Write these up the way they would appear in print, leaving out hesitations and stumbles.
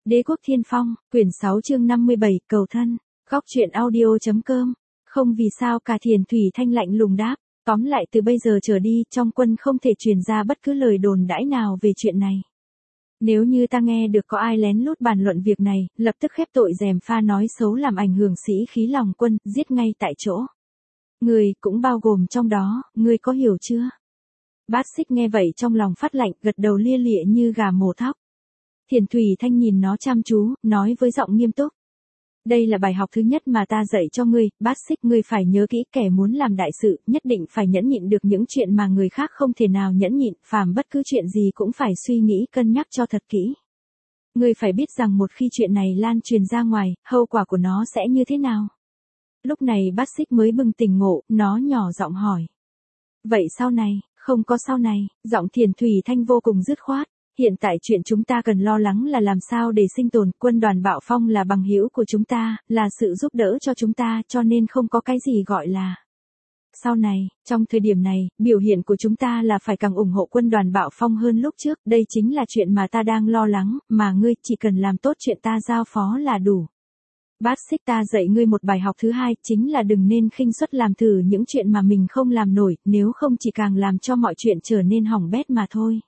Đế quốc Thiên Phong, quyển 6 chương 57, cầu thân. Góc truyện audio.com. Không vì sao cả. Thiền Thủy Thanh lạnh lùng đáp. Tóm lại từ bây giờ trở đi, trong quân không thể truyền ra bất cứ lời đồn đãi nào về chuyện này. Nếu như ta nghe được có ai lén lút bàn luận việc này, lập tức khép tội gièm pha nói xấu làm ảnh hưởng sĩ khí lòng quân, giết ngay tại chỗ. Người cũng bao gồm trong đó, ngươi có hiểu chưa? Bát Xích nghe vậy trong lòng phát lạnh, gật đầu lia lịa như gà mổ thóc. Thiền Thủy Thanh nhìn nó chăm chú, nói với giọng nghiêm túc. Đây là bài học thứ nhất mà ta dạy cho ngươi, Bát Xích, ngươi phải nhớ kỹ, kẻ muốn làm đại sự, nhất định phải nhẫn nhịn được những chuyện mà người khác không thể nào nhẫn nhịn, phàm bất cứ chuyện gì cũng phải suy nghĩ cân nhắc cho thật kỹ. Ngươi phải biết rằng một khi chuyện này lan truyền ra ngoài, hậu quả của nó sẽ như thế nào. Lúc này Bát Xích mới bừng tỉnh ngộ, nó nhỏ giọng hỏi. Vậy sau này? Không có sau này, giọng Thiền Thủy Thanh vô cùng dứt khoát. Hiện tại chuyện chúng ta cần lo lắng là làm sao để sinh tồn. Quân đoàn Bạo Phong là bằng hữu của chúng ta, là sự giúp đỡ cho chúng ta, cho nên không có cái gì gọi là sau này. Trong thời điểm này, biểu hiện của chúng ta là phải càng ủng hộ quân đoàn Bạo Phong hơn lúc trước. Đây chính là chuyện mà ta đang lo lắng, mà ngươi chỉ cần làm tốt chuyện ta giao phó là đủ. Bát Xích, ta dạy ngươi một bài học thứ hai, chính là đừng nên khinh suất làm thử những chuyện mà mình không làm nổi, nếu không chỉ càng làm cho mọi chuyện trở nên hỏng bét mà thôi.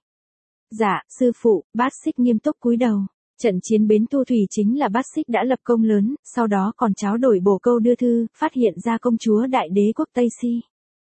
Dạ, sư phụ. Bát Xích nghiêm túc cúi đầu. Trận chiến Bến Thu Thủy chính là Bát Xích đã lập công lớn, sau đó còn tráo đổi bổ câu đưa thư, phát hiện ra công chúa Đại Đế quốc Tây Si.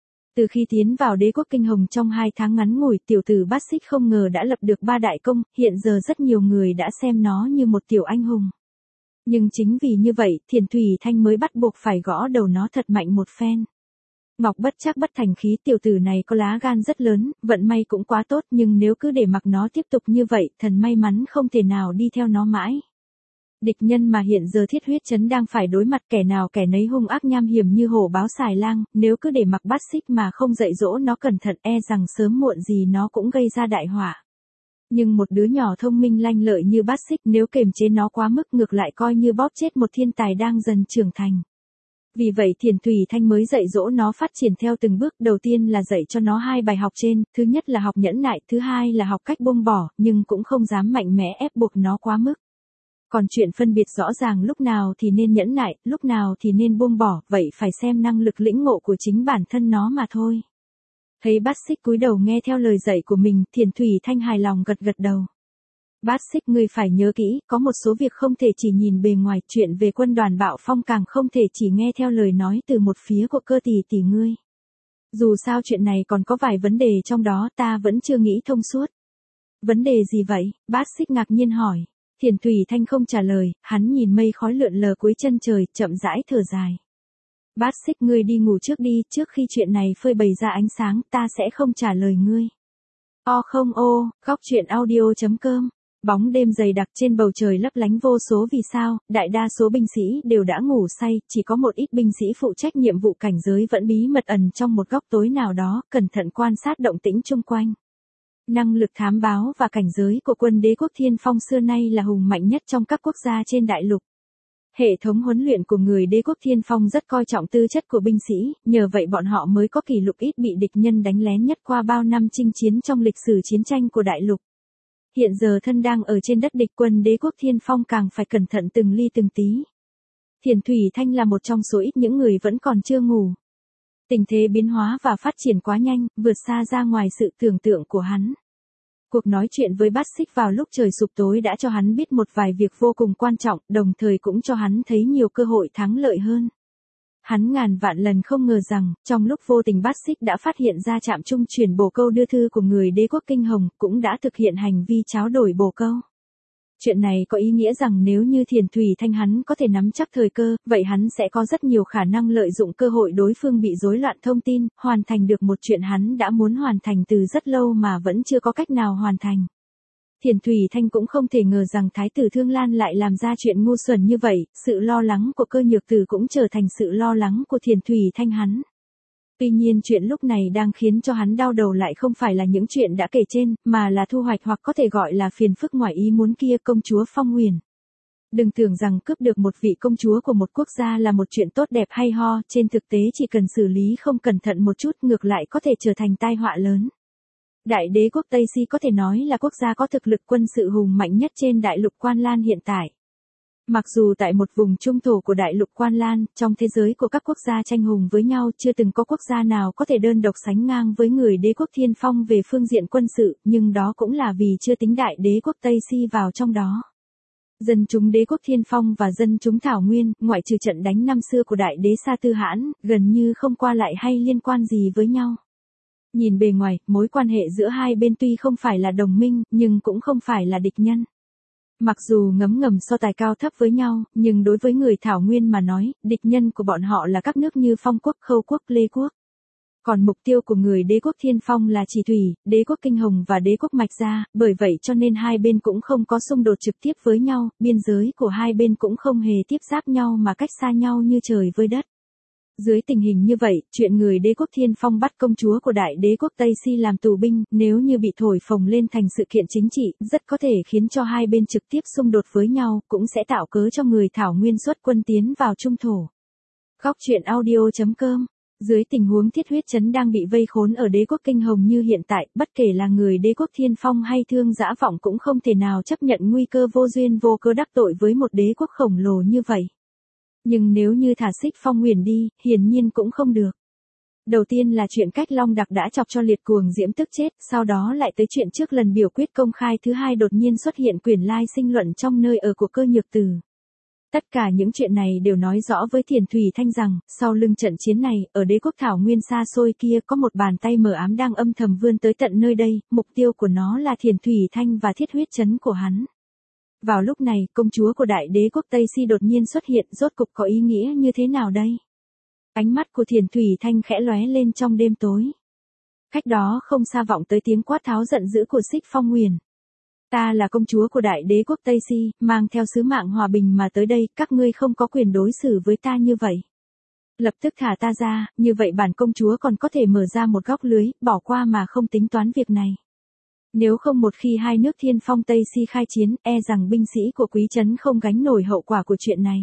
Từ khi tiến vào Đế quốc Kinh Hồng trong 2 tháng ngắn ngủi, tiểu tử Bát Xích không ngờ đã lập được 3 đại công, hiện giờ rất nhiều người đã xem nó như một tiểu anh hùng. Nhưng chính vì như vậy, Thiền Thủy Thanh mới bắt buộc phải gõ đầu nó thật mạnh một phen. Ngọc bất trắc bất thành khí, tiểu tử này có lá gan rất lớn, vận may cũng quá tốt, nhưng nếu cứ để mặc nó tiếp tục như vậy, thần may mắn không thể nào đi theo nó mãi. Địch nhân mà hiện giờ Thiết Huyết Trấn đang phải đối mặt, kẻ nào kẻ nấy hung ác nham hiểm như hổ báo xài lang, nếu cứ để mặc Bát Xích mà không dạy dỗ nó cẩn thận, e rằng sớm muộn gì nó cũng gây ra đại họa. Nhưng một đứa nhỏ thông minh lanh lợi như Bát Xích, nếu kềm chế nó quá mức, ngược lại coi như bóp chết một thiên tài đang dần trưởng thành. Vì vậy Thiền Thủy Thanh mới dạy dỗ nó phát triển theo từng bước. Đầu tiên là dạy cho nó 2 bài học trên, thứ nhất là học nhẫn nại, thứ hai là học cách buông bỏ, nhưng cũng không dám mạnh mẽ ép buộc nó quá mức. Còn chuyện phân biệt rõ ràng lúc nào thì nên nhẫn nại, lúc nào thì nên buông bỏ, vậy phải xem năng lực lĩnh ngộ của chính bản thân nó mà thôi. Thấy Bát Xích cúi đầu nghe theo lời dạy của mình, Thiền Thủy Thanh hài lòng gật gật đầu. Bát Xích, ngươi phải nhớ kỹ, có một số việc không thể chỉ nhìn bề ngoài, chuyện về quân đoàn Bạo Phong càng không thể chỉ nghe theo lời nói từ một phía của cơ tỷ tỷ ngươi. Dù sao chuyện này còn có vài vấn đề trong đó ta vẫn chưa nghĩ thông suốt. Vấn đề gì vậy? Bát Xích ngạc nhiên hỏi. Thiền Thủy Thanh không trả lời, hắn nhìn mây khói lượn lờ cuối chân trời, chậm rãi thở dài. Bát Xích, ngươi đi ngủ trước đi, trước khi chuyện này phơi bày ra ánh sáng, ta sẽ không trả lời ngươi. Không góc truyện audio.com. Bóng đêm dày đặc trên bầu trời lấp lánh vô số vì sao, đại đa số binh sĩ đều đã ngủ say, chỉ có một ít binh sĩ phụ trách nhiệm vụ cảnh giới vẫn bí mật ẩn trong một góc tối nào đó, cẩn thận quan sát động tĩnh chung quanh. Năng lực thám báo và cảnh giới của quân Đế quốc Thiên Phong xưa nay là hùng mạnh nhất trong các quốc gia trên đại lục. Hệ thống huấn luyện của người Đế quốc Thiên Phong rất coi trọng tư chất của binh sĩ, nhờ vậy bọn họ mới có kỷ lục ít bị địch nhân đánh lén nhất qua bao năm chinh chiến trong lịch sử chiến tranh của đại lục. Hiện giờ thân đang ở trên đất địch, quân Đế quốc Thiên Phong càng phải cẩn thận từng ly từng tí. Thiền Thủy Thanh là một trong số ít những người vẫn còn chưa ngủ. Tình thế biến hóa và phát triển quá nhanh, vượt xa ra ngoài sự tưởng tượng của hắn. Cuộc nói chuyện với Bát Xích vào lúc trời sụp tối đã cho hắn biết một vài việc vô cùng quan trọng, đồng thời cũng cho hắn thấy nhiều cơ hội thắng lợi hơn. Hắn ngàn vạn lần không ngờ rằng, trong lúc vô tình Bát Xích đã phát hiện ra trạm trung chuyển bổ câu đưa thư của người Đế quốc Kinh Hồng, cũng đã thực hiện hành vi tráo đổi bổ câu. Chuyện này có ý nghĩa rằng nếu như Thiền Thủy Thanh hắn có thể nắm chắc thời cơ, vậy hắn sẽ có rất nhiều khả năng lợi dụng cơ hội đối phương bị rối loạn thông tin, hoàn thành được một chuyện hắn đã muốn hoàn thành từ rất lâu mà vẫn chưa có cách nào hoàn thành. Thiền Thủy Thanh cũng không thể ngờ rằng Thái tử Thương Lan lại làm ra chuyện ngu xuẩn như vậy, sự lo lắng của Cơ Nhược Tử cũng trở thành sự lo lắng của Thiền Thủy Thanh hắn. Tuy nhiên chuyện lúc này đang khiến cho hắn đau đầu lại không phải là những chuyện đã kể trên, mà là thu hoạch hoặc có thể gọi là phiền phức ngoài ý muốn kia, công chúa Phong Huyền. Đừng tưởng rằng cướp được một vị công chúa của một quốc gia là một chuyện tốt đẹp hay ho, trên thực tế chỉ cần xử lý không cẩn thận một chút ngược lại có thể trở thành tai họa lớn. Đại đế quốc Tây Si có thể nói là quốc gia có thực lực quân sự hùng mạnh nhất trên đại lục Quan Lan hiện tại. Mặc dù tại một vùng trung thổ của đại lục Quan Lan, trong thế giới của các quốc gia tranh hùng với nhau chưa từng có quốc gia nào có thể đơn độc sánh ngang với người đế quốc Thiên Phong về phương diện quân sự, nhưng đó cũng là vì chưa tính đại đế quốc Tây Si vào trong đó. Dân chúng đế quốc Thiên Phong và dân chúng Thảo Nguyên, ngoại trừ trận đánh năm xưa của đại đế Sa Tư Hãn, gần như không qua lại hay liên quan gì với nhau. Nhìn bề ngoài, mối quan hệ giữa hai bên tuy không phải là đồng minh, nhưng cũng không phải là địch nhân. Mặc dù ngấm ngầm so tài cao thấp với nhau, nhưng đối với người Thảo Nguyên mà nói, địch nhân của bọn họ là các nước như Phong quốc, Khâu quốc, Lê quốc. Còn mục tiêu của người đế quốc Thiên Phong là Chỉ Thủy, đế quốc Kinh Hồng và đế quốc Mạch Gia, bởi vậy cho nên hai bên cũng không có xung đột trực tiếp với nhau, biên giới của hai bên cũng không hề tiếp giáp nhau mà cách xa nhau như trời với đất. Dưới tình hình như vậy, chuyện người đế quốc Thiên Phong bắt công chúa của đại đế quốc Tây Si làm tù binh, nếu như bị thổi phồng lên thành sự kiện chính trị, rất có thể khiến cho hai bên trực tiếp xung đột với nhau, cũng sẽ tạo cớ cho người Thảo Nguyên xuất quân tiến vào trung thổ. Góc truyện audio.com. Dưới tình huống Thiết Huyết Trấn đang bị vây khốn ở đế quốc Kinh Hồng như hiện tại, bất kể là người đế quốc Thiên Phong hay Thương Dã Vọng cũng không thể nào chấp nhận nguy cơ vô duyên vô cớ đắc tội với một đế quốc khổng lồ như vậy. Nhưng nếu như thả Xích Phong Nguyền đi, hiển nhiên cũng không được. Đầu tiên là chuyện Cách Long Đặc đã chọc cho Liệt Cuồng Diễm tức chết, sau đó lại tới chuyện trước lần biểu quyết công khai thứ hai đột nhiên xuất hiện Quyển Lai Sinh Luận trong nơi ở của Cơ Nhược Từ. Tất cả những chuyện này đều nói rõ với Thiền Thủy Thanh rằng, sau lưng trận chiến này, ở đế quốc Thảo Nguyên xa xôi kia có một bàn tay mờ ám đang âm thầm vươn tới tận nơi đây, mục tiêu của nó là Thiền Thủy Thanh và Thiết Huyết Trấn của hắn. Vào lúc này, công chúa của đại đế quốc Tây Si đột nhiên xuất hiện, rốt cục có ý nghĩa như thế nào đây? Ánh mắt của Thiền Thủy Thanh khẽ lóe lên trong đêm tối. Cách đó không xa vọng tới tiếng quát tháo giận dữ của Xích Phong Nguyền. Ta là công chúa của đại đế quốc Tây Si, mang theo sứ mạng hòa bình mà tới đây, các ngươi không có quyền đối xử với ta như vậy. Lập tức thả ta ra, như vậy bản công chúa còn có thể mở ra một góc lưới, bỏ qua mà không tính toán việc này. Nếu không một khi hai nước Thiên Phong Tây Si khai chiến, e rằng binh sĩ của Quý Trấn không gánh nổi hậu quả của chuyện này.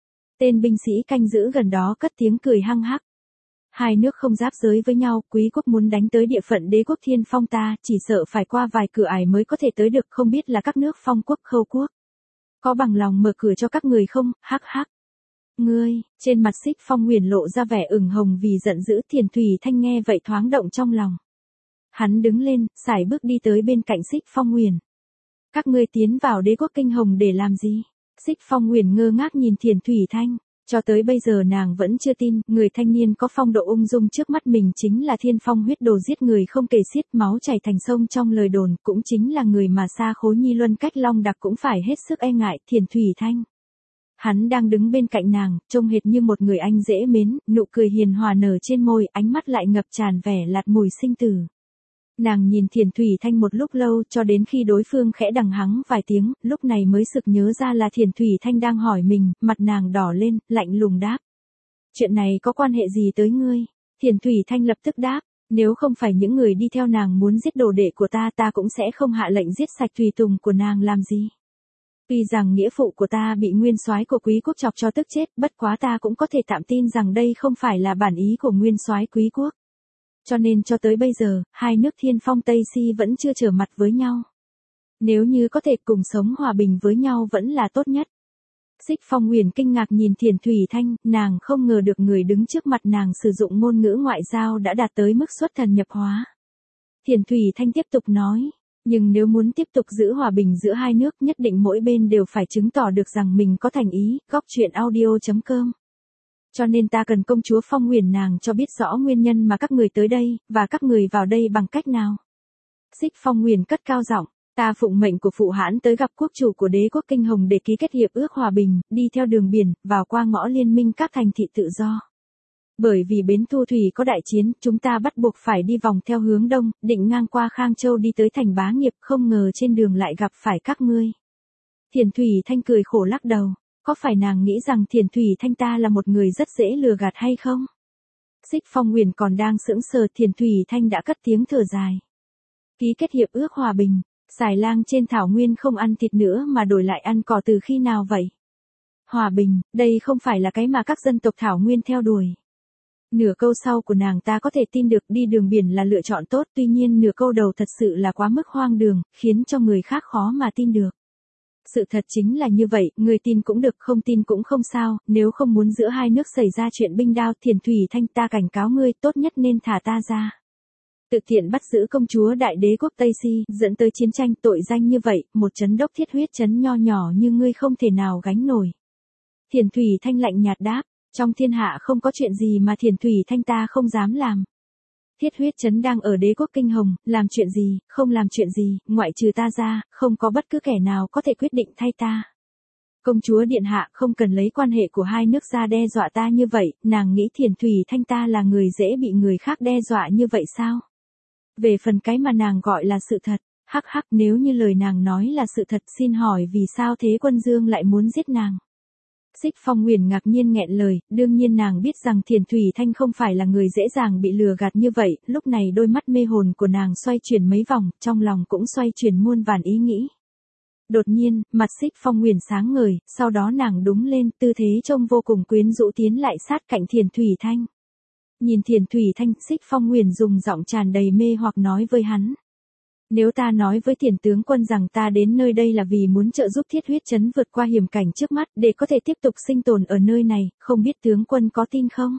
Tên binh sĩ canh giữ gần đó cất tiếng cười hăng hắc. Hai nước không giáp giới với nhau, Quý quốc muốn đánh tới địa phận đế quốc Thiên Phong ta, chỉ sợ phải qua vài cửa ải mới có thể tới được, không biết là các nước Phong quốc, Khâu quốc. Có bằng lòng mở cửa cho các người không, hắc hắc. Ngươi, trên mặt Xích Phong Nguyền lộ ra vẻ ửng hồng vì giận dữ. Thiền Thủy Thanh nghe vậy thoáng động trong lòng. Hắn đứng lên, sải bước đi tới bên cạnh Xích Phong Nguyền. Các ngươi tiến vào đế quốc Kinh Hồng để làm gì? Xích Phong Nguyền ngơ ngác nhìn Thiền Thủy Thanh. Cho tới bây giờ nàng vẫn chưa tin, người thanh niên có phong độ ung dung trước mắt mình chính là Thiên Phong huyết đồ giết người không kể xiết, máu chảy thành sông trong lời đồn, cũng chính là người mà Sa Khối Nhi Luân Cách Long Đặc cũng phải hết sức e ngại, Thiền Thủy Thanh. Hắn đang đứng bên cạnh nàng, trông hệt như một người anh dễ mến, nụ cười hiền hòa nở trên môi, ánh mắt lại ngập tràn vẻ lạt mùi sinh tử. Nàng nhìn Thiền Thủy Thanh một lúc lâu cho đến khi đối phương khẽ đằng hắng vài tiếng, lúc này mới sực nhớ ra là Thiền Thủy Thanh đang hỏi mình, mặt nàng đỏ lên, lạnh lùng đáp. Chuyện này có quan hệ gì tới ngươi? Thiền Thủy Thanh lập tức đáp, nếu không phải những người đi theo nàng muốn giết đồ đệ của ta, ta cũng sẽ không hạ lệnh giết sạch tùy tùng của nàng làm gì. Tuy rằng nghĩa phụ của ta bị nguyên soái của Quý quốc chọc cho tức chết, bất quá ta cũng có thể tạm tin rằng đây không phải là bản ý của nguyên soái Quý quốc. Cho nên cho tới bây giờ, hai nước Thiên Phong Tây Si vẫn chưa trở mặt với nhau. Nếu như có thể cùng sống hòa bình với nhau vẫn là tốt nhất. Xích Phong Nguyền kinh ngạc nhìn Thiền Thủy Thanh, nàng không ngờ được người đứng trước mặt nàng sử dụng ngôn ngữ ngoại giao đã đạt tới mức xuất thần nhập hóa. Thiền Thủy Thanh tiếp tục nói, nhưng nếu muốn tiếp tục giữ hòa bình giữa hai nước nhất định mỗi bên đều phải chứng tỏ được rằng mình có thành ý. Góc truyện audio.com. Cho nên ta cần công chúa Phong Nguyền nàng cho biết rõ nguyên nhân mà các người tới đây, và các người vào đây bằng cách nào. Xích Phong Nguyền cất cao giọng, ta phụng mệnh của phụ hãn tới gặp quốc chủ của đế quốc Kinh Hồng để ký kết hiệp ước hòa bình, đi theo đường biển, vào qua ngõ liên minh các thành thị tự do. Bởi vì bến Thu Thủy có đại chiến, chúng ta bắt buộc phải đi vòng theo hướng đông, định ngang qua Khang Châu đi tới thành Bá Nghiệp, không ngờ trên đường lại gặp phải các ngươi. Thiền Thủy Thanh cười khổ lắc đầu. Có phải nàng nghĩ rằng Thiền Thủy Thanh ta là một người rất dễ lừa gạt hay không? Xích Phong Nguyền còn đang sững sờ, Thiền Thủy Thanh đã cất tiếng thở dài. Ký kết hiệp ước hòa bình, xài lang trên thảo nguyên không ăn thịt nữa mà đổi lại ăn cỏ từ khi nào vậy? Hòa bình, đây không phải là cái mà các dân tộc thảo nguyên theo đuổi. Nửa câu sau của nàng ta có thể tin được, đi đường biển là lựa chọn tốt, tuy nhiên nửa câu đầu thật sự là quá mức hoang đường, khiến cho người khác khó mà tin được. Sự thật chính là như vậy, người tin cũng được, không tin cũng không sao, nếu không muốn giữa hai nước xảy ra chuyện binh đao, Thiền Thủy Thanh, ta cảnh cáo ngươi, tốt nhất nên thả ta ra. Tự tiện bắt giữ công chúa đại đế quốc Tây Si, dẫn tới chiến tranh, tội danh như vậy, một trấn đốc thiết huyết trấn nho nhỏ như ngươi không thể nào gánh nổi. Thiền Thủy Thanh lạnh nhạt đáp, trong thiên hạ không có chuyện gì mà Thiền Thủy Thanh ta không dám làm. Thiết huyết trấn đang ở đế quốc Kinh Hồng, làm chuyện gì, không làm chuyện gì, ngoại trừ ta ra, không có bất cứ kẻ nào có thể quyết định thay ta. Công chúa điện hạ không cần lấy quan hệ của hai nước ra đe dọa ta như vậy, nàng nghĩ Thiền Thủy Thanh ta là người dễ bị người khác đe dọa như vậy sao? Về phần cái mà nàng gọi là sự thật, hắc hắc, nếu như lời nàng nói là sự thật, xin hỏi vì sao Thế Quân Dương lại muốn giết nàng? Xích Phong Nguyền ngạc nhiên nghẹn lời, đương nhiên nàng biết rằng Thiền Thủy Thanh không phải là người dễ dàng bị lừa gạt như vậy, lúc này đôi mắt mê hồn của nàng xoay chuyển mấy vòng, trong lòng cũng xoay chuyển muôn vàn ý nghĩ. Đột nhiên, mặt Xích Phong Nguyền sáng ngời, sau đó nàng đúng lên, tư thế trông vô cùng quyến rũ tiến lại sát cạnh Thiền Thủy Thanh. Nhìn Thiền Thủy Thanh, Xích Phong Nguyền dùng giọng tràn đầy mê hoặc nói với hắn. Nếu ta nói với Thiền tướng quân rằng ta đến nơi đây là vì muốn trợ giúp thiết huyết trấn vượt qua hiểm cảnh trước mắt để có thể tiếp tục sinh tồn ở nơi này, không biết tướng quân có tin không?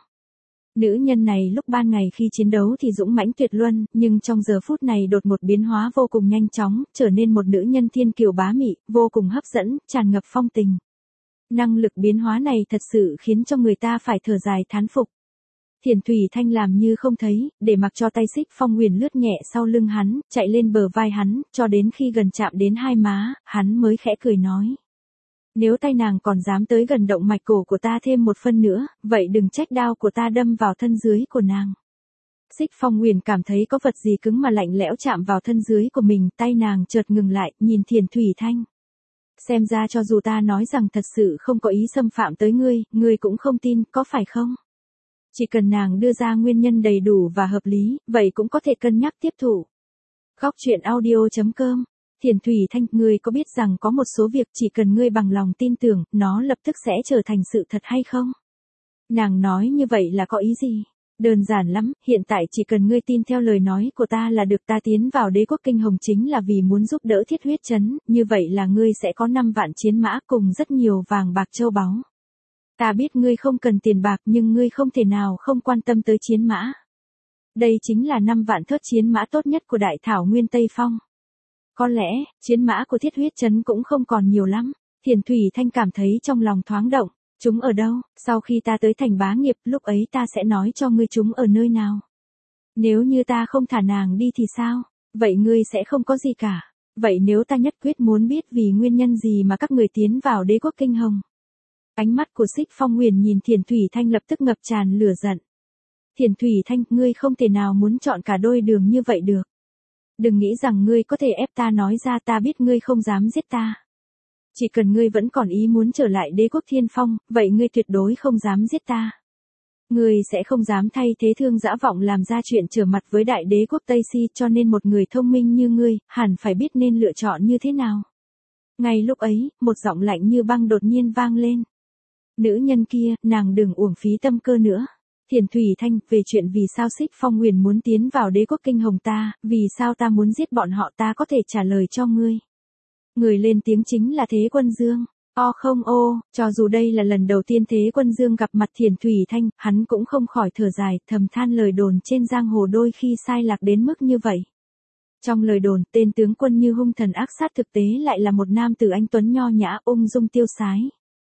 Nữ nhân này lúc ban ngày khi chiến đấu thì dũng mãnh tuyệt luân, nhưng trong giờ phút này đột một biến hóa vô cùng nhanh chóng, trở nên một nữ nhân thiên kiều bá mị, vô cùng hấp dẫn, tràn ngập phong tình. Năng lực biến hóa này thật sự khiến cho người ta phải thở dài thán phục. Thiền Thủy Thanh làm như không thấy, để mặc cho tay Xích Phong Nguyền lướt nhẹ sau lưng hắn, chạy lên bờ vai hắn, cho đến khi gần chạm đến hai má, hắn mới khẽ cười nói. Nếu tay nàng còn dám tới gần động mạch cổ của ta thêm một phân nữa, vậy đừng trách đao của ta đâm vào thân dưới của nàng. Xích Phong Nguyền cảm thấy có vật gì cứng mà lạnh lẽo chạm vào thân dưới của mình, tay nàng chợt ngừng lại, nhìn Thiền Thủy Thanh. Xem ra cho dù ta nói rằng thật sự không có ý xâm phạm tới ngươi cũng không tin, có phải không? Chỉ cần nàng đưa ra nguyên nhân đầy đủ và hợp lý, vậy cũng có thể cân nhắc tiếp thụ. Góc truyện audio.com. Thiền Thủy Thanh, ngươi có biết rằng có một số việc chỉ cần ngươi bằng lòng tin tưởng, nó lập tức sẽ trở thành sự thật hay không? Nàng nói như vậy là có ý gì? Đơn giản lắm, hiện tại chỉ cần ngươi tin theo lời nói của ta là được, ta tiến vào đế quốc Kinh Hồng chính là vì muốn giúp đỡ thiết huyết trấn, như vậy là ngươi sẽ có 5 vạn chiến mã cùng rất nhiều vàng bạc châu báu. Ta biết ngươi không cần tiền bạc nhưng ngươi không thể nào không quan tâm tới chiến mã. Đây chính là 5 vạn thớt chiến mã tốt nhất của Đại Thảo Nguyên Tây Phong. Có lẽ, chiến mã của thiết huyết trấn cũng không còn nhiều lắm. Thiền Thủy Thanh cảm thấy trong lòng thoáng động. Chúng ở đâu? Sau khi ta tới thành bá nghiệp, lúc ấy ta sẽ nói cho ngươi chúng ở nơi nào. Nếu như ta không thả nàng đi thì sao? Vậy ngươi sẽ không có gì cả. Vậy nếu ta nhất quyết muốn biết vì nguyên nhân gì mà các người tiến vào đế quốc Kinh Hồng? Ánh mắt của Xích Phong Nguyền nhìn Thiền Thủy Thanh lập tức ngập tràn lửa giận. Thiền Thủy Thanh, ngươi không thể nào muốn chọn cả đôi đường như vậy được. Đừng nghĩ rằng ngươi có thể ép ta nói ra, ta biết ngươi không dám giết ta. Chỉ cần ngươi vẫn còn ý muốn trở lại đế quốc Thiên Phong, vậy ngươi tuyệt đối không dám giết ta. Ngươi sẽ không dám thay thế Thương Dã Vọng làm ra chuyện trở mặt với đại đế quốc Tây Si, cho nên một người thông minh như ngươi, hẳn phải biết nên lựa chọn như thế nào. Ngay lúc ấy, một giọng lạnh như băng đột nhiên vang lên. Nữ nhân kia, nàng đừng uổng phí tâm cơ nữa. Thiền Thủy Thanh, về chuyện vì sao Xích Phong Nguyền muốn tiến vào đế quốc Kinh Hồng ta, vì sao ta muốn giết bọn họ, ta có thể trả lời cho ngươi. Người lên tiếng chính là Thế Quân Dương. Không cho dù đây là lần đầu tiên Thế Quân Dương gặp mặt Thiền Thủy Thanh, hắn cũng không khỏi thở dài, thầm than lời đồn trên giang hồ đôi khi sai lạc đến mức như vậy. Trong lời đồn, tên tướng quân như hung thần ác sát thực tế lại là một nam tử anh tuấn nho nhã, ung dung tiêu sái.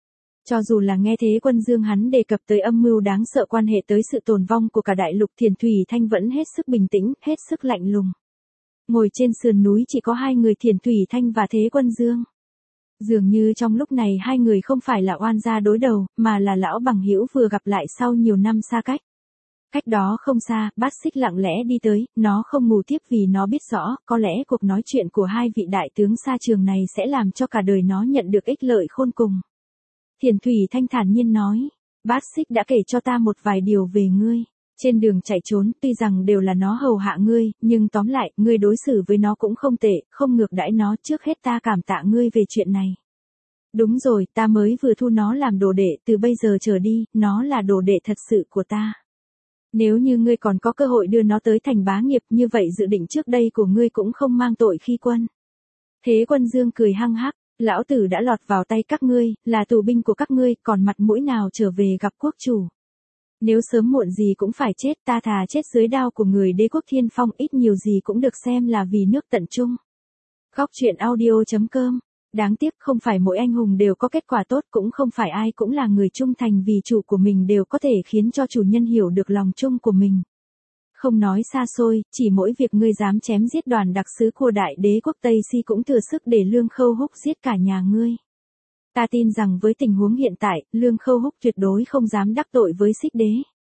Cho dù là nghe Thế Quân Dương hắn đề cập tới âm mưu đáng sợ quan hệ tới sự tồn vong của cả đại lục, Thiền Thủy Thanh vẫn hết sức bình tĩnh, hết sức lạnh lùng. Ngồi trên sườn núi chỉ có hai người Thiền Thủy Thanh và Thế Quân Dương. Dường như trong lúc này hai người không phải là oan gia đối đầu, mà là lão bằng hữu vừa gặp lại sau nhiều năm xa cách. Cách đó không xa, Bát Xích lặng lẽ đi tới, nó không ngủ tiếp vì nó biết rõ, có lẽ cuộc nói chuyện của hai vị đại tướng xa trường này sẽ làm cho cả đời nó nhận được ích lợi khôn cùng. Thiền Thủy Thanh thản nhiên nói, Bát Xích đã kể cho ta một vài điều về ngươi. Trên đường chạy trốn, tuy rằng đều là nó hầu hạ ngươi, nhưng tóm lại, ngươi đối xử với nó cũng không tệ, không ngược đãi nó, trước hết ta cảm tạ ngươi về chuyện này. Đúng rồi, ta mới vừa thu nó làm đồ đệ, từ bây giờ trở đi, nó là đồ đệ thật sự của ta. Nếu như ngươi còn có cơ hội đưa nó tới thành bá nghiệp, như vậy dự định trước đây của ngươi cũng không mang tội khi quân. Thế Quân Dương cười hăng hắc, lão tử đã lọt vào tay các ngươi, là tù binh của các ngươi, còn mặt mũi nào trở về gặp quốc chủ. Nếu sớm muộn gì cũng phải chết, ta thà chết dưới đao của người đế quốc Thiên Phong, ít nhiều gì cũng được xem là vì nước tận trung. Góc truyện audio.com. Đáng tiếc không phải mỗi anh hùng đều có kết quả tốt, cũng không phải ai cũng là người trung thành vì chủ của mình đều có thể khiến cho chủ nhân hiểu được lòng chung của mình. Không nói xa xôi, chỉ mỗi việc ngươi dám chém giết đoàn đặc sứ của đại đế quốc Tây Si cũng thừa sức để Lương Khâu Húc giết cả nhà ngươi. Ta tin rằng với tình huống hiện tại, Lương Khâu Húc tuyệt đối không dám đắc tội với Xích Đế.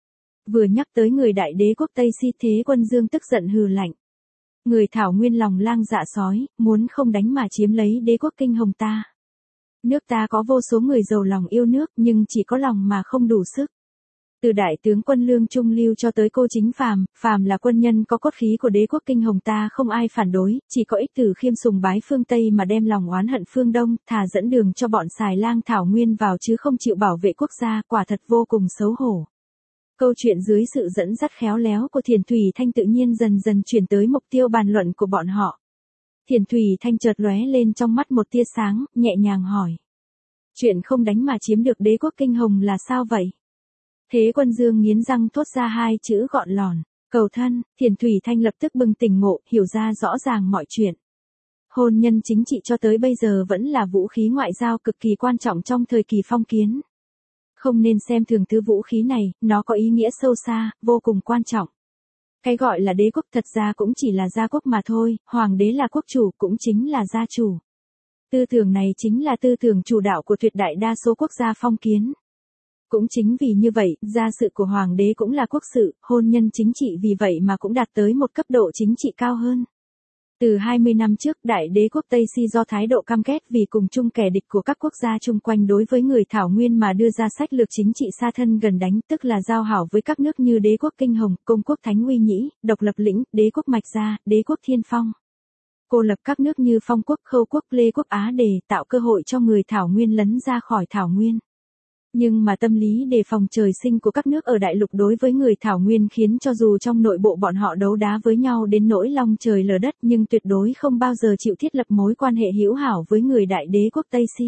Vừa nhắc tới người đại đế quốc Tây Si, Thế Quân Dương tức giận hừ lạnh. Người thảo nguyên lòng lang dạ sói, muốn không đánh mà chiếm lấy đế quốc Kinh Hồng ta. Nước ta có vô số người giàu lòng yêu nước, nhưng chỉ có lòng mà không đủ sức. Từ đại tướng quân Lương Trung Lưu cho tới cô Chính Phàm, phàm là quân nhân có cốt khí của đế quốc Kinh Hồng ta không ai phản đối, chỉ có Ích Tử Khiêm sùng bái phương Tây mà đem lòng oán hận phương Đông, thà dẫn đường cho bọn xài lang thảo nguyên vào chứ không chịu bảo vệ quốc gia, quả thật vô cùng xấu hổ. Câu chuyện dưới sự dẫn dắt khéo léo của Thiền Thủy Thanh tự nhiên dần dần chuyển tới mục tiêu bàn luận của bọn họ. Thiền Thủy Thanh chợt lóe lên trong mắt một tia sáng, nhẹ nhàng hỏi. Chuyện không đánh mà chiếm được đế quốc Kinh Hồng là sao vậy? Thế Quân Dương nghiến răng thốt ra hai chữ gọn lòn, cầu thân. Thiền Thủy Thanh lập tức bừng tỉnh ngộ, hiểu ra rõ ràng mọi chuyện. Hôn nhân chính trị cho tới bây giờ vẫn là vũ khí ngoại giao cực kỳ quan trọng trong thời kỳ phong kiến. Không nên xem thường thứ vũ khí này, nó có ý nghĩa sâu xa, vô cùng quan trọng. Cái gọi là đế quốc thật ra cũng chỉ là gia quốc mà thôi, hoàng đế là quốc chủ cũng chính là gia chủ. Tư tưởng này chính là tư tưởng chủ đạo của tuyệt đại đa số quốc gia phong kiến. Cũng chính vì như vậy, gia sự của hoàng đế cũng là quốc sự, hôn nhân chính trị vì vậy mà cũng đạt tới một cấp độ chính trị cao hơn. Từ 20 năm trước, đại đế quốc Tây Si do thái độ căm ghét vì cùng chung kẻ địch của các quốc gia chung quanh đối với người Thảo Nguyên mà đưa ra sách lược chính trị xa thân gần đánh, tức là giao hảo với các nước như đế quốc Kinh Hồng, công quốc Thánh Uy Nhĩ, độc lập lĩnh, đế quốc Mạch Gia, đế quốc Thiên Phong. Cô lập các nước như Phong quốc, Khâu quốc, Lê quốc Á Đề, tạo cơ hội cho người Thảo Nguyên lấn ra khỏi Thảo Nguyên. Nhưng mà tâm lý đề phòng trời sinh của các nước ở đại lục đối với người Thảo Nguyên khiến cho dù trong nội bộ bọn họ đấu đá với nhau đến nỗi long trời lở đất nhưng tuyệt đối không bao giờ chịu thiết lập mối quan hệ hữu hảo với người đại đế quốc Tây Si.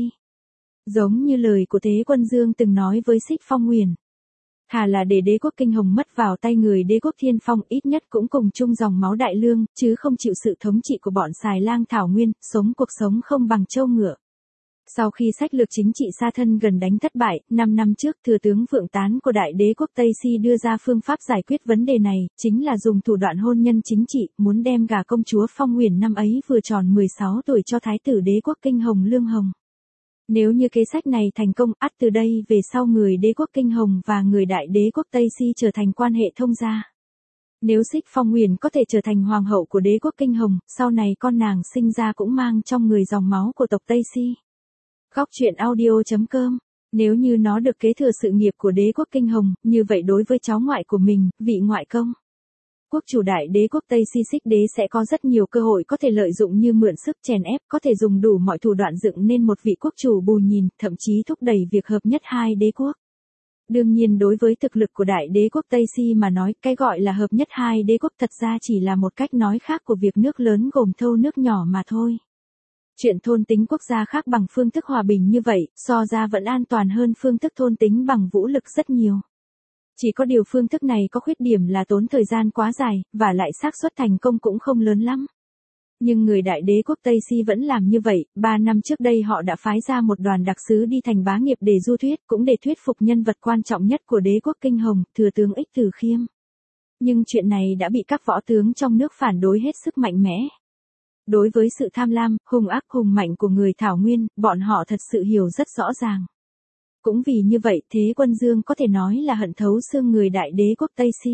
Giống như lời của Thế Quân Dương từng nói với Xích Phong Nguyền. Thà là để đế quốc Kinh Hồng mất vào tay người đế quốc Thiên Phong ít nhất cũng cùng chung dòng máu đại lương, chứ không chịu sự thống trị của bọn xài lang Thảo Nguyên, sống cuộc sống không bằng trâu ngựa. Sau khi sách lược chính trị xa thân gần đánh thất bại, 5 năm trước thừa tướng Vượng Tán của đại đế quốc Tây Si đưa ra phương pháp giải quyết vấn đề này, chính là dùng thủ đoạn hôn nhân chính trị, muốn đem gả công chúa Phong Nguyền năm ấy vừa tròn 16 tuổi cho thái tử đế quốc Kinh Hồng Lương Hồng. Nếu như kế sách này thành công, ắt từ đây về sau người đế quốc Kinh Hồng và người đại đế quốc Tây Si trở thành quan hệ thông gia. Nếu Xích Phong Nguyền có thể trở thành hoàng hậu của đế quốc Kinh Hồng, sau này con nàng sinh ra cũng mang trong người dòng máu của tộc Tây Si. Góc truyện audio.com. Nếu như nó được kế thừa sự nghiệp của đế quốc Kinh Hồng, như vậy đối với cháu ngoại của mình, vị ngoại công quốc chủ đại đế quốc Tây Si Xích Đế sẽ có rất nhiều cơ hội có thể lợi dụng như mượn sức chèn ép, có thể dùng đủ mọi thủ đoạn dựng nên một vị quốc chủ bù nhìn, thậm chí thúc đẩy việc hợp nhất hai đế quốc. Đương nhiên đối với thực lực của đại đế quốc Tây Si mà nói, cái gọi là hợp nhất hai đế quốc thật ra chỉ là một cách nói khác của việc nước lớn gồm thâu nước nhỏ mà thôi. Chuyện thôn tính quốc gia khác bằng phương thức hòa bình như vậy, so ra vẫn an toàn hơn phương thức thôn tính bằng vũ lực rất nhiều. Chỉ có điều phương thức này có khuyết điểm là tốn thời gian quá dài, và lại xác suất thành công cũng không lớn lắm. Nhưng người đại đế quốc Tây Si vẫn làm như vậy, 3 năm trước đây họ đã phái ra một đoàn đặc sứ đi thành bá nghiệp để du thuyết, cũng để thuyết phục nhân vật quan trọng nhất của đế quốc Kinh Hồng, thừa tướng Ích Tử Khiêm. Nhưng chuyện này đã bị các võ tướng trong nước phản đối hết sức mạnh mẽ. Đối với sự tham lam, hung ác hùng mạnh của người Thảo Nguyên, bọn họ thật sự hiểu rất rõ ràng. Cũng vì như vậy, Thế Quân Dương có thể nói là hận thấu xương người đại đế quốc Tây Si.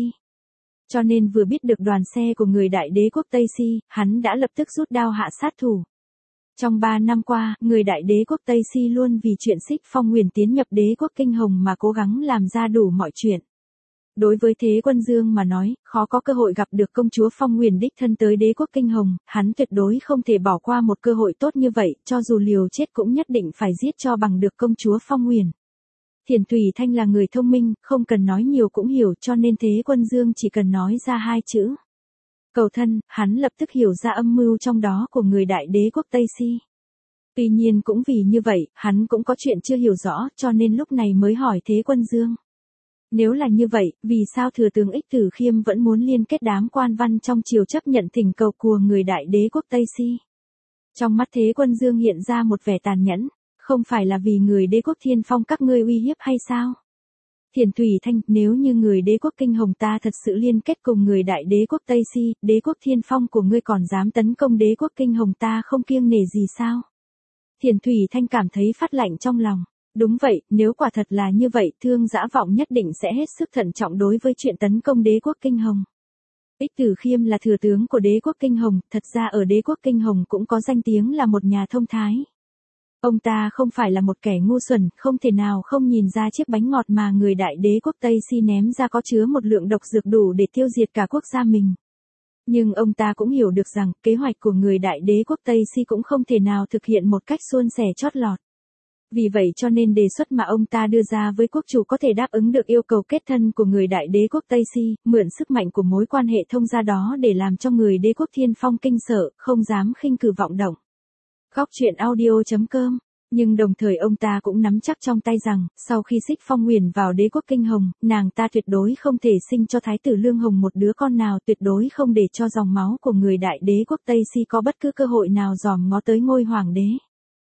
Cho nên vừa biết được đoàn xe của người đại đế quốc Tây Si, hắn đã lập tức rút đao hạ sát thủ. Trong 3 năm qua, người đại đế quốc Tây Si luôn vì chuyện Xích Phong Nguyền tiến nhập đế quốc Kinh Hồng mà cố gắng làm ra đủ mọi chuyện. Đối với Thế Quân Dương mà nói, khó có cơ hội gặp được công chúa Phong Nguyền đích thân tới đế quốc Kinh Hồng, hắn tuyệt đối không thể bỏ qua một cơ hội tốt như vậy, cho dù liều chết cũng nhất định phải giết cho bằng được công chúa Phong Nguyền. Thiền Thủy Thanh là người thông minh, không cần nói nhiều cũng hiểu, cho nên Thế Quân Dương chỉ cần nói ra 2 chữ. Cầu thân, hắn lập tức hiểu ra âm mưu trong đó của người đại đế quốc Tây Si. Tuy nhiên cũng vì như vậy, hắn cũng có chuyện chưa hiểu rõ, cho nên lúc này mới hỏi Thế Quân Dương. Nếu là như vậy, vì sao thừa tướng Ích Tử Khiêm vẫn muốn liên kết đám quan văn trong triều chấp nhận thỉnh cầu của người đại đế quốc Tây Si? Trong mắt Thế Quân Dương hiện ra một vẻ tàn nhẫn, không phải là vì người đế quốc Thiên Phong các ngươi uy hiếp hay sao? Thiền Thủy Thanh, nếu như người đế quốc Kinh Hồng ta thật sự liên kết cùng người đại đế quốc Tây Si, đế quốc Thiên Phong của ngươi còn dám tấn công đế quốc Kinh Hồng ta không kiêng nể gì sao? Thiền Thủy Thanh cảm thấy phát lạnh trong lòng. Đúng vậy, nếu quả thật là như vậy, Thương Dã Vọng nhất định sẽ hết sức thận trọng đối với chuyện tấn công đế quốc Kinh Hồng. Ích Tử Khiêm là thừa tướng của đế quốc Kinh Hồng, thật ra ở đế quốc Kinh Hồng cũng có danh tiếng là một nhà thông thái. Ông ta không phải là một kẻ ngu xuẩn, không thể nào không nhìn ra chiếc bánh ngọt mà người đại đế quốc Tây Si ném ra có chứa một lượng độc dược đủ để tiêu diệt cả quốc gia mình. Nhưng ông ta cũng hiểu được rằng, kế hoạch của người đại đế quốc Tây Si cũng không thể nào thực hiện một cách suôn sẻ chót lọt. Vì vậy cho nên đề xuất mà ông ta đưa ra với quốc chủ có thể đáp ứng được yêu cầu kết thân của người đại đế quốc Tây Si, mượn sức mạnh của mối quan hệ thông gia đó để làm cho người đế quốc Thiên Phong kinh sợ, không dám khinh cử vọng động. Góc truyện audio.com. Nhưng đồng thời ông ta cũng nắm chắc trong tay rằng, sau khi Xích Phong Nguyền vào đế quốc Kinh Hồng, nàng ta tuyệt đối không thể sinh cho Thái tử Lương Hồng một đứa con nào, tuyệt đối không để cho dòng máu của người đại đế quốc Tây Si có bất cứ cơ hội nào dòm ngó tới ngôi hoàng đế.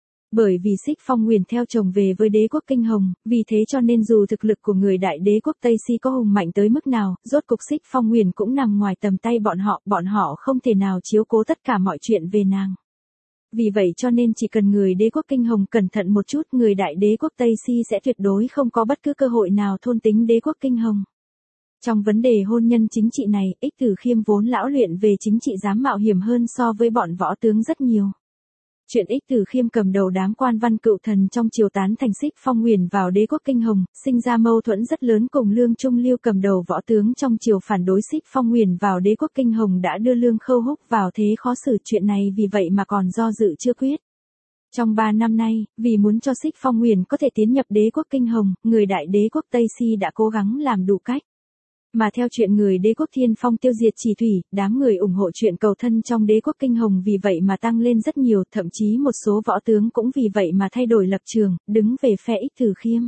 Bởi vì Xích Phong Nguyền theo chồng về với đế quốc Kinh Hồng, vì thế cho nên dù thực lực của người đại đế quốc Tây Si có hùng mạnh tới mức nào, rốt cục Xích Phong Nguyền cũng nằm ngoài tầm tay bọn họ không thể nào chiếu cố tất cả mọi chuyện về nàng. Vì vậy cho nên chỉ cần người đế quốc Kinh Hồng cẩn thận một chút, người đại đế quốc Tây Si sẽ tuyệt đối không có bất cứ cơ hội nào thôn tính đế quốc Kinh Hồng. Trong vấn đề hôn nhân chính trị này, Ích Tử Khiêm vốn lão luyện về chính trị dám mạo hiểm hơn so với bọn võ tướng rất nhiều. Chuyện Ích Tử Khiêm cầm đầu đám quan văn cựu thần trong triều tán thành Xích Phong Nguyền vào đế quốc Kinh Hồng, sinh ra mâu thuẫn rất lớn cùng Lương Trung Lưu cầm đầu võ tướng trong triều phản đối Xích Phong Nguyền vào đế quốc Kinh Hồng đã đưa Lương Khâu Húc vào thế khó xử, chuyện này vì vậy mà còn do dự chưa quyết. Trong 3 năm nay, vì muốn cho Xích Phong Nguyền có thể tiến nhập đế quốc Kinh Hồng, người đại đế quốc Tây Si đã cố gắng làm đủ cách. Mà theo chuyện người đế quốc Thiên Phong tiêu diệt Chỉ Thủy, đám người ủng hộ chuyện cầu thân trong đế quốc Kinh Hồng vì vậy mà tăng lên rất nhiều, thậm chí một số võ tướng cũng vì vậy mà thay đổi lập trường, đứng về phe Ích Tử Khiêm.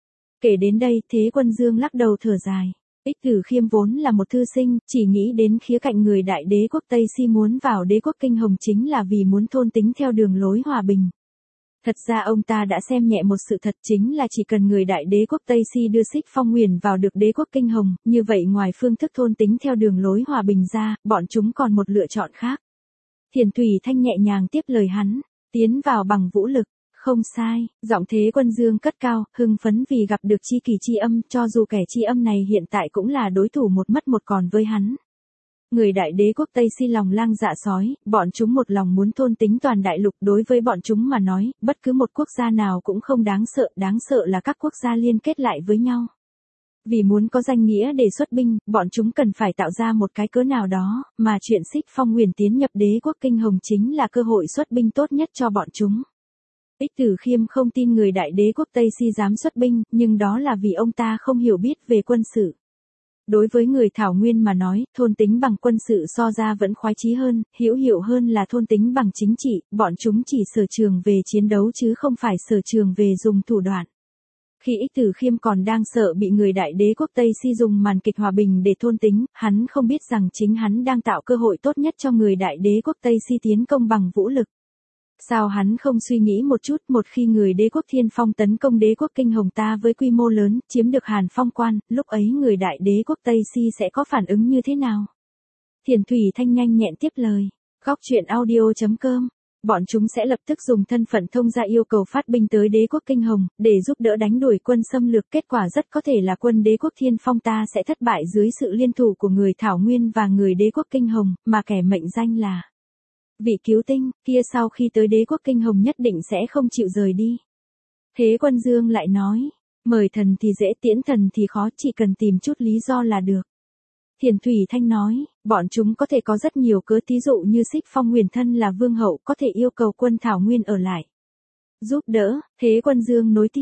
Kể đến đây, Thế Quân Dương lắc đầu thở dài. Ích Tử Khiêm vốn là một thư sinh, chỉ nghĩ đến khía cạnh người đại đế quốc Tây Si muốn vào đế quốc Kinh Hồng chính là vì muốn thôn tính theo đường lối hòa bình. Thật ra ông ta đã xem nhẹ một sự thật, chính là chỉ cần người đại đế quốc Tây Si đưa Xích Phong Nguyền vào được đế quốc Kinh Hồng, như vậy ngoài phương thức thôn tính theo đường lối hòa bình ra, bọn chúng còn một lựa chọn khác. Thiền Thủy Thanh nhẹ nhàng tiếp lời hắn, tiến vào bằng vũ lực. Không sai, giọng Thế Quân Dương cất cao, hưng phấn vì gặp được chi kỳ chi âm, cho dù kẻ chi âm này hiện tại cũng là đối thủ một mất một còn với hắn. Người đại đế quốc Tây Si lòng lang dạ sói, bọn chúng một lòng muốn thôn tính toàn đại lục, đối với bọn chúng mà nói, bất cứ một quốc gia nào cũng không đáng sợ là các quốc gia liên kết lại với nhau. Vì muốn có danh nghĩa để xuất binh, bọn chúng cần phải tạo ra một cái cớ nào đó, mà chuyện Xích Phong Nguyền tiến nhập đế quốc Kinh Hồng chính là cơ hội xuất binh tốt nhất cho bọn chúng. Ích Tử Khiêm không tin người đại đế quốc Tây Si dám xuất binh, nhưng đó là vì ông ta không hiểu biết về quân sự. Đối với người Thảo Nguyên mà nói, thôn tính bằng quân sự so ra vẫn khoái chí hơn, hữu hiệu hơn là thôn tính bằng chính trị, bọn chúng chỉ sở trường về chiến đấu chứ không phải sở trường về dùng thủ đoạn. Khi Ích Tử Khiêm còn đang sợ bị người đại đế quốc Tây Si dùng màn kịch hòa bình để thôn tính, hắn không biết rằng chính hắn đang tạo cơ hội tốt nhất cho người đại đế quốc Tây Si tiến công bằng vũ lực. Sao hắn không suy nghĩ một chút, một khi người đế quốc Thiên Phong tấn công đế quốc Kinh Hồng ta với quy mô lớn, chiếm được Hàn Phong Quan, lúc ấy người đại đế quốc Tây Si sẽ có phản ứng như thế nào? Thiền Thủy Thanh nhanh nhẹn tiếp lời. Góc truyện audio.com. Bọn chúng sẽ lập tức dùng thân phận thông gia yêu cầu phát binh tới đế quốc Kinh Hồng, để giúp đỡ đánh đuổi quân xâm lược, kết quả rất có thể là quân đế quốc Thiên Phong ta sẽ thất bại dưới sự liên thủ của người Thảo Nguyên và người đế quốc Kinh Hồng, mà kẻ mệnh danh là vị cứu tinh kia sau khi tới đế quốc Kinh Hồng nhất định sẽ không chịu rời đi. Thế Quân Dương lại nói, mời thần thì dễ, tiễn thần thì khó, chỉ cần tìm chút lý do là được. Thiền Thủy Thanh nói, bọn chúng có thể có rất nhiều cớ, thí dụ như Xích Phong Nguyền thân là vương hậu, có thể yêu cầu quân Thảo Nguyên ở lại giúp đỡ. Thế Quân Dương nối tiếp,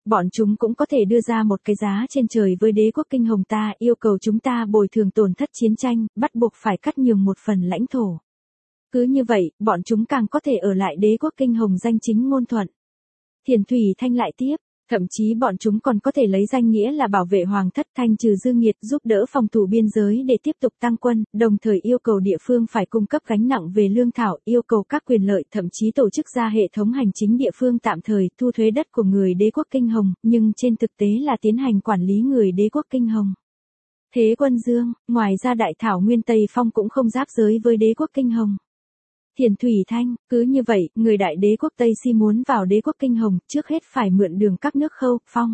bọn chúng cũng có thể đưa ra một cái giá trên trời với đế quốc Kinh Hồng ta, yêu cầu chúng ta bồi thường tổn thất chiến tranh, bắt buộc phải cắt nhường một phần lãnh thổ. Cứ như vậy, bọn chúng càng có thể ở lại đế quốc Kinh Hồng danh chính ngôn thuận. Thiền Thủy Thanh lại tiếp, thậm chí bọn chúng còn có thể lấy danh nghĩa là bảo vệ hoàng thất, thanh trừ dư nghiệt, giúp đỡ phòng thủ biên giới để tiếp tục tăng quân, đồng thời yêu cầu địa phương phải cung cấp gánh nặng về lương thảo, yêu cầu các quyền lợi, thậm chí tổ chức ra hệ thống hành chính địa phương tạm thời, thu thuế đất của người đế quốc Kinh Hồng, nhưng trên thực tế là tiến hành quản lý người đế quốc Kinh Hồng. Thế Quân Dương, ngoài ra Đại Thảo Nguyên Tây Phong cũng không giáp giới với đế quốc Kinh Hồng. Thiền Thủy Thanh, cứ như vậy, người đại đế quốc Tây Si muốn vào đế quốc Kinh Hồng, trước hết phải mượn đường các nước Khâu, Phong.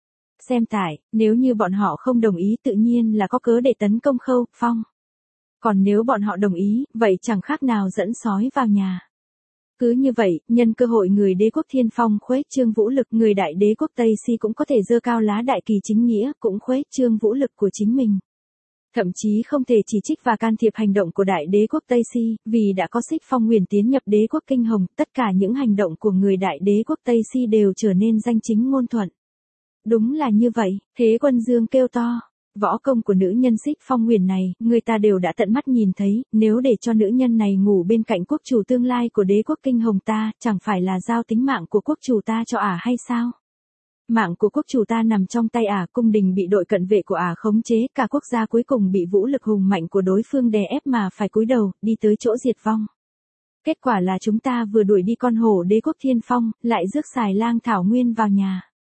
Xem tại, nếu như bọn họ không đồng ý tự nhiên là có cớ để tấn công Khâu, Phong. Còn nếu bọn họ đồng ý, vậy chẳng khác nào dẫn sói vào nhà. Cứ như vậy, nhân cơ hội người đế quốc Thiên Phong khuếch trương vũ lực, người đại đế quốc Tây Si cũng có thể giơ cao lá đại kỳ chính nghĩa, cũng khuếch trương vũ lực của chính mình. Thậm chí không thể chỉ trích và can thiệp hành động của đại đế quốc Tây Si, vì đã có Xích Phong Nguyền tiến nhập đế quốc Kinh Hồng, tất cả những hành động của người đại đế quốc Tây Si đều trở nên danh chính ngôn thuận. Đúng là như vậy, Thế Quân Dương kêu to, võ công của nữ nhân Xích Phong Nguyền này, người ta đều đã tận mắt nhìn thấy, nếu để cho nữ nhân này ngủ bên cạnh quốc chủ tương lai của đế quốc Kinh Hồng ta, chẳng phải là giao tính mạng của quốc chủ ta cho ả hay sao? Mạng của quốc chủ ta nằm trong tay ả, cung đình bị đội cận vệ của ả khống chế, cả quốc gia cuối cùng bị vũ lực hùng mạnh của đối phương đè ép mà phải cúi đầu, đi tới chỗ diệt vong. Kết quả là chúng ta vừa đuổi đi con hổ đế quốc Thiên Phong, lại rước xài lang Thảo Nguyên vào nhà.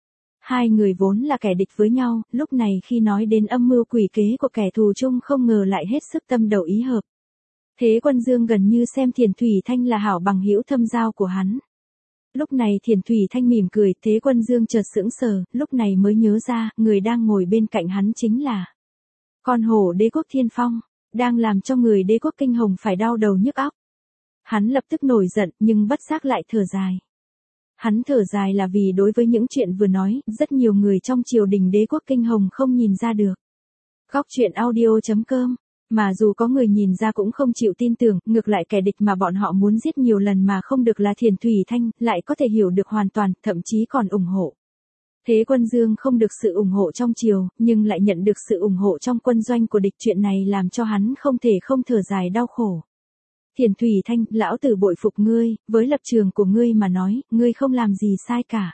Hai người vốn là kẻ địch với nhau, lúc này khi nói đến âm mưu quỷ kế của kẻ thù chung không ngờ lại hết sức tâm đầu ý hợp. Thế Quân Dương gần như xem Thiền Thủy Thanh là hảo bằng hữu thâm giao của hắn. Lúc này Thiền Thủy Thanh mỉm cười, Thế Quân Dương chợt sững sờ, lúc này mới nhớ ra, người đang ngồi bên cạnh hắn chính là con hổ đế quốc Thiên Phong, đang làm cho người đế quốc Kinh Hồng phải đau đầu nhức óc. Hắn lập tức nổi giận, nhưng bất giác lại thở dài. Hắn thở dài là vì đối với những chuyện vừa nói, rất nhiều người trong triều đình đế quốc Kinh Hồng không nhìn ra được. Góc truyện audio.com. Mà dù có người nhìn ra cũng không chịu tin tưởng, ngược lại kẻ địch mà bọn họ muốn giết nhiều lần mà không được là Thiền Thủy Thanh, lại có thể hiểu được hoàn toàn, thậm chí còn ủng hộ. Thế Quân Dương không được sự ủng hộ trong triều, nhưng lại nhận được sự ủng hộ trong quân doanh của địch, chuyện này làm cho hắn không thể không thở dài đau khổ. Thiền Thủy Thanh, lão tử bội phục ngươi, với lập trường của ngươi mà nói, ngươi không làm gì sai cả.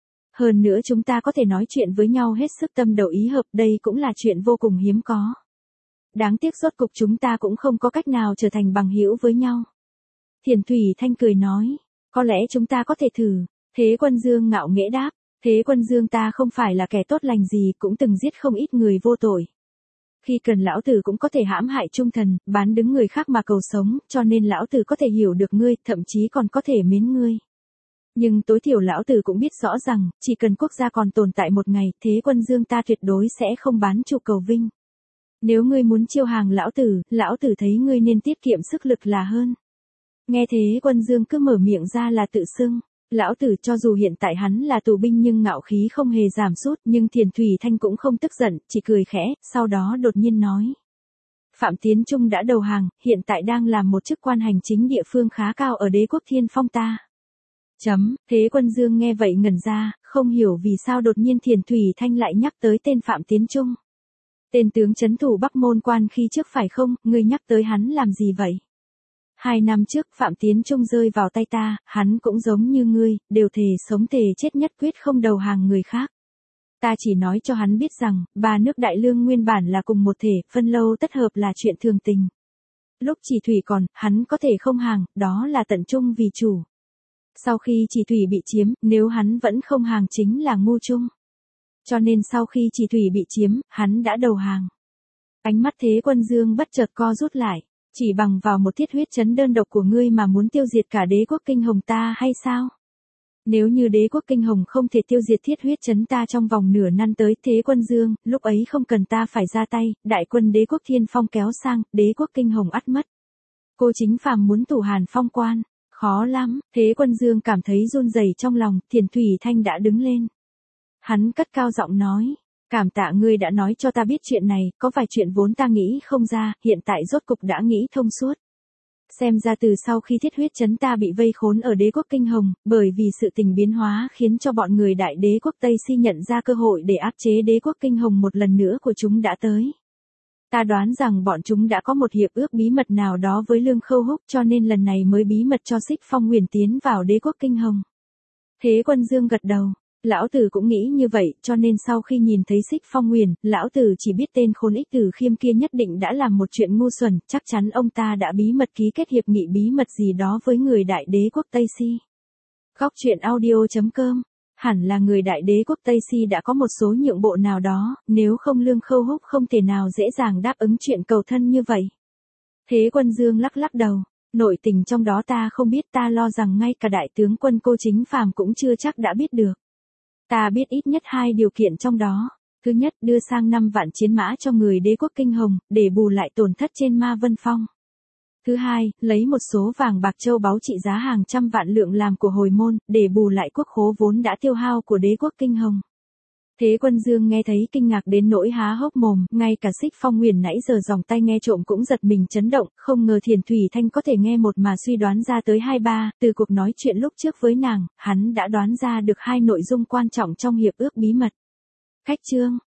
Hơn nữa chúng ta có thể nói chuyện với nhau hết sức tâm đầu ý hợp, đây cũng là chuyện vô cùng hiếm có. Đáng tiếc rốt cục chúng ta cũng không có cách nào trở thành bằng hữu với nhau. Thiền Thủy Thanh cười nói, có lẽ chúng ta có thể thử. Thế Quân Dương ngạo nghễ đáp, Thế Quân Dương ta không phải là kẻ tốt lành gì, cũng từng giết không ít người vô tội. Khi cần lão tử cũng có thể hãm hại trung thần, bán đứng người khác mà cầu sống, cho nên lão tử có thể hiểu được ngươi, thậm chí còn có thể mến ngươi. Nhưng tối thiểu lão tử cũng biết rõ rằng, chỉ cần quốc gia còn tồn tại một ngày, Thế Quân Dương ta tuyệt đối sẽ không bán chủ cầu vinh. Nếu ngươi muốn chiêu hàng lão tử thấy ngươi nên tiết kiệm sức lực là hơn. Nghe Thế Quân Dương cứ mở miệng ra là tự xưng. Lão tử cho dù hiện tại hắn là tù binh nhưng ngạo khí không hề giảm sút, nhưng Thiền Thủy Thanh cũng không tức giận, chỉ cười khẽ, sau đó đột nhiên nói. Phạm Tiến Trung đã đầu hàng, hiện tại đang làm một chức quan hành chính địa phương khá cao ở đế quốc Thiên Phong ta. Thế Quân Dương nghe vậy ngẩn ra, không hiểu vì sao đột nhiên Thiền Thủy Thanh lại nhắc tới tên Phạm Tiến Trung. Tên tướng trấn thủ Bắc Môn Quan khi trước phải không, ngươi nhắc tới hắn làm gì vậy? 2 năm trước Phạm Tiến Trung rơi vào tay ta, hắn cũng giống như ngươi, đều thề sống thề chết nhất quyết không đầu hàng người khác. Ta chỉ nói cho hắn biết rằng, ba nước Đại Lương nguyên bản là cùng một thể, phân lâu tất hợp là chuyện thường tình. Lúc Chỉ Thủy còn, hắn có thể không hàng, đó là tận trung vì chủ. Sau khi Chỉ Thủy bị chiếm, nếu hắn vẫn không hàng chính là ngu trung. Cho nên sau khi Chỉ Thủy bị chiếm, hắn đã đầu hàng. Ánh mắt Thế Quân Dương bất chợt co rút lại. Chỉ bằng vào một thiết huyết trấn đơn độc của ngươi mà muốn tiêu diệt cả đế quốc Kinh Hồng ta hay sao? Nếu như đế quốc Kinh Hồng không thể tiêu diệt thiết huyết trấn ta trong vòng nửa năm tới, Thế Quân Dương, lúc ấy không cần ta phải ra tay, đại quân đế quốc Thiên Phong kéo sang, đế quốc Kinh Hồng ắt mất. Cô Chính Phàm muốn thủ Hàn Phong quan, khó lắm. Thế Quân Dương cảm thấy run rẩy trong lòng, Thiền Thủy Thanh đã đứng lên. Hắn cất cao giọng nói. Cảm tạ ngươi đã nói cho ta biết chuyện này, có vài chuyện vốn ta nghĩ không ra, hiện tại rốt cục đã nghĩ thông suốt. Xem ra từ sau khi thiết huyết trấn ta bị vây khốn ở đế quốc Kinh Hồng, bởi vì sự tình biến hóa khiến cho bọn người đại đế quốc Tây Si nhận ra cơ hội để áp chế đế quốc Kinh Hồng một lần nữa của chúng đã tới. Ta đoán rằng bọn chúng đã có một hiệp ước bí mật nào đó với Lương Khâu Húc cho nên lần này mới bí mật cho Xích Phong Huyền tiến vào đế quốc Kinh Hồng. Thế Quân Dương gật đầu. Lão tử cũng nghĩ như vậy, cho nên sau khi nhìn thấy Xích Phong Huyền, lão tử chỉ biết tên khốn ích Tử Khiêm kia nhất định đã làm một chuyện ngu xuẩn, chắc chắn ông ta đã bí mật ký kết hiệp nghị bí mật gì đó với người đại đế quốc Tây Si. Góc truyện audio.com. Hẳn là người đại đế quốc Tây Si đã có một số nhượng bộ nào đó, nếu không Lương Khâu Húc không thể nào dễ dàng đáp ứng chuyện cầu thân như vậy. Thế Quân Dương lắc lắc đầu. Nội tình trong đó ta không biết, ta lo rằng ngay cả đại tướng quân Cô Chính Phàm cũng chưa chắc đã biết được. Ta biết ít nhất 2 điều kiện trong đó. Thứ nhất, đưa sang 5 vạn chiến mã cho người đế quốc Kinh Hồng, để bù lại tổn thất trên Ma Vân Phong. Thứ hai, lấy một số vàng bạc châu báu trị giá hàng trăm vạn lượng làm của hồi môn, để bù lại quốc khố vốn đã tiêu hao của đế quốc Kinh Hồng. Thế Quân Dương nghe thấy kinh ngạc đến nỗi há hốc mồm, ngay cả Xích Phong Huyền nãy giờ dòng tay nghe trộm cũng giật mình chấn động, không ngờ Thiền Thủy Thanh có thể nghe một mà suy đoán ra tới 2-3, từ cuộc nói chuyện lúc trước với nàng, hắn đã đoán ra được 2 nội dung quan trọng trong hiệp ước bí mật. Khách chương